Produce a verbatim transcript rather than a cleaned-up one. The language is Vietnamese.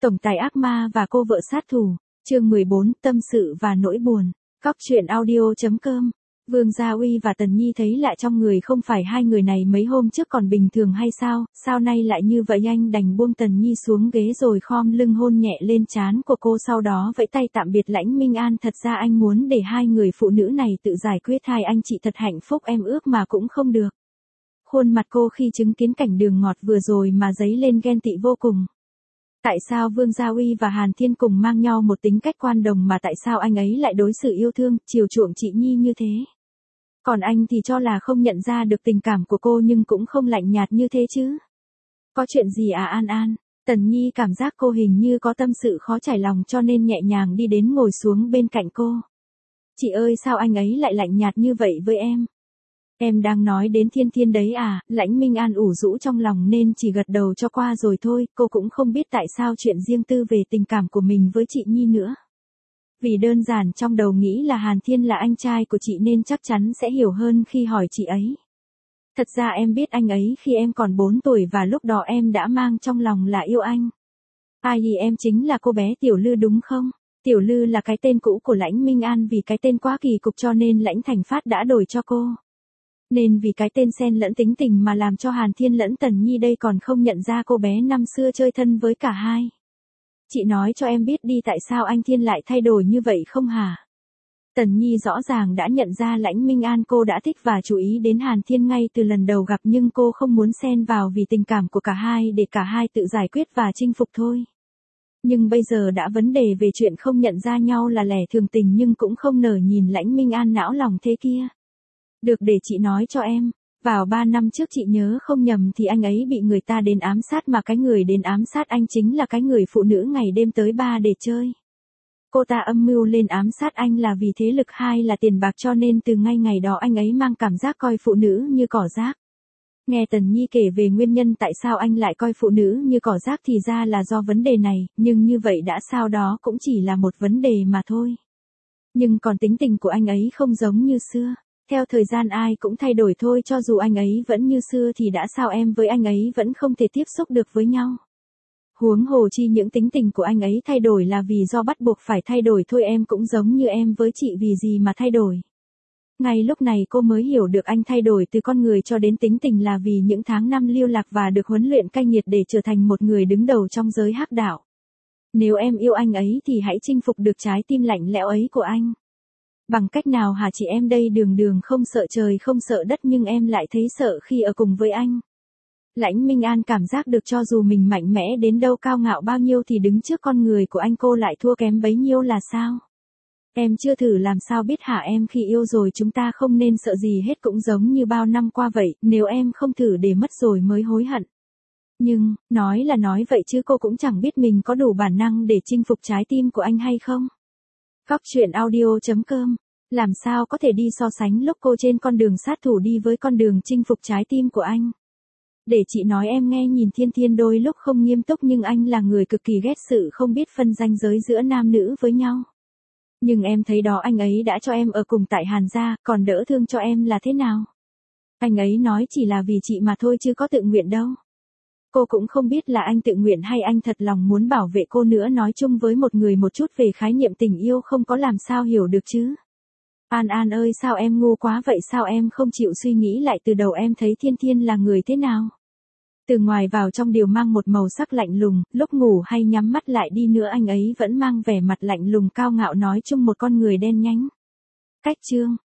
Tổng tài ác ma và cô vợ sát thủ, chương mười bốn, tâm sự và nỗi buồn. Cóc truyện audio chấm com. Vương Gia Uy và Tần Nhi thấy lại trong người không phải hai người này mấy hôm trước còn bình thường hay sao, sao nay lại như vậy. Anh đành buông Tần Nhi xuống ghế rồi khom lưng hôn nhẹ lên trán của cô, sau đó vẫy tay tạm biệt Lãnh Minh An. Thật ra anh muốn để hai người phụ nữ này tự giải quyết, hai anh chị thật hạnh phúc, em ước mà cũng không được. Khuôn mặt cô khi chứng kiến cảnh đường ngọt vừa rồi mà dấy lên ghen tị vô cùng. Tại sao Vương Gia Uy và Hàn Thiên cùng mang nhau một tính cách quan đồng mà tại sao anh ấy lại đối xử yêu thương, chiều chuộng chị Nhi như thế? Còn anh thì cho là không nhận ra được tình cảm của cô nhưng cũng không lạnh nhạt như thế chứ. Có chuyện gì à An An? Tần Nhi cảm giác cô hình như có tâm sự khó trải lòng cho nên nhẹ nhàng đi đến ngồi xuống bên cạnh cô. Chị ơi, sao anh ấy lại lạnh nhạt như vậy với em? Em đang nói đến Thiên Thiên đấy à? Lãnh Minh An ủ rũ trong lòng nên chỉ gật đầu cho qua rồi thôi, cô cũng không biết tại sao chuyện riêng tư về tình cảm của mình với chị Nhi nữa. Vì đơn giản trong đầu nghĩ là Hàn Thiên là anh trai của chị nên chắc chắn sẽ hiểu hơn khi hỏi chị ấy. Thật ra em biết anh ấy khi em còn bốn tuổi và lúc đó em đã mang trong lòng là yêu anh. Ai thì em chính là cô bé Tiểu Lư đúng không? Tiểu Lư là cái tên cũ của Lãnh Minh An, vì cái tên quá kỳ cục cho nên Lãnh Thành Phát đã đổi cho cô. Nên vì cái tên xen lẫn tính tình mà làm cho Hàn Thiên lẫn Tần Nhi đây còn không nhận ra cô bé năm xưa chơi thân với cả hai. Chị nói cho em biết đi, tại sao anh Thiên lại thay đổi như vậy không hả? Tần Nhi rõ ràng đã nhận ra Lãnh Minh An cô đã thích và chú ý đến Hàn Thiên ngay từ lần đầu gặp, nhưng cô không muốn xen vào vì tình cảm của cả hai để cả hai tự giải quyết và chinh phục thôi. Nhưng bây giờ đã vấn đề về chuyện không nhận ra nhau là lẽ thường tình, nhưng cũng không nỡ nhìn Lãnh Minh An não lòng thế kia. Được, để chị nói cho em, vào ba năm trước chị nhớ không nhầm thì anh ấy bị người ta đến ám sát, mà cái người đến ám sát anh chính là cái người phụ nữ ngày đêm tới ba để chơi. Cô ta âm mưu lên ám sát anh là vì thế lực, hai là tiền bạc, cho nên từ ngay ngày đó anh ấy mang cảm giác coi phụ nữ như cỏ rác. Nghe Tần Nhi kể về nguyên nhân tại sao anh lại coi phụ nữ như cỏ rác thì ra là do vấn đề này, nhưng như vậy đã sao, đó cũng chỉ là một vấn đề mà thôi. Nhưng còn tính tình của anh ấy không giống như xưa. Theo thời gian ai cũng thay đổi thôi, cho dù anh ấy vẫn như xưa thì đã sao em với anh ấy vẫn không thể tiếp xúc được với nhau. Huống hồ chi những tính tình của anh ấy thay đổi là vì do bắt buộc phải thay đổi thôi, em cũng giống như em với chị, vì gì mà thay đổi. Ngay lúc này cô mới hiểu được anh thay đổi từ con người cho đến tính tình là vì những tháng năm lưu lạc và được huấn luyện cay nghiệt để trở thành một người đứng đầu trong giới hắc đạo. Nếu em yêu anh ấy thì hãy chinh phục được trái tim lạnh lẽo ấy của anh. Bằng cách nào hả chị? Em đây đường đường không sợ trời không sợ đất nhưng em lại thấy sợ khi ở cùng với anh. Lãnh Minh An cảm giác được cho dù mình mạnh mẽ đến đâu, cao ngạo bao nhiêu thì đứng trước con người của anh cô lại thua kém bấy nhiêu là sao? Em chưa thử làm sao biết hả? Em khi yêu rồi chúng ta không nên sợ gì hết, cũng giống như bao năm qua vậy, nếu em không thử để mất rồi mới hối hận. Nhưng, nói là nói vậy chứ cô cũng chẳng biết mình có đủ bản năng để chinh phục trái tim của anh hay không. Cóc truyện audio chấm com. Làm sao có thể đi so sánh lúc cô trên con đường sát thủ đi với con đường chinh phục trái tim của anh. Để chị nói em nghe, nhìn Thiên Thiên đôi lúc không nghiêm túc nhưng anh là người cực kỳ ghét sự không biết phân ranh giới giữa nam nữ với nhau. Nhưng em thấy đó, anh ấy đã cho em ở cùng tại Hàn gia, còn đỡ thương cho em là thế nào? Anh ấy nói chỉ là vì chị mà thôi chứ có tự nguyện đâu. Cô cũng không biết là anh tự nguyện hay anh thật lòng muốn bảo vệ cô nữa. Nói chung với một người một chút về khái niệm tình yêu không có làm sao hiểu được chứ. An An ơi, sao em ngu quá vậy? Sao em không chịu suy nghĩ lại từ đầu em thấy Thiên Thiên là người thế nào? Từ ngoài vào trong đều mang một màu sắc lạnh lùng, lúc ngủ hay nhắm mắt lại đi nữa anh ấy vẫn mang vẻ mặt lạnh lùng cao ngạo, nói chung một con người đen nhánh. Cách chương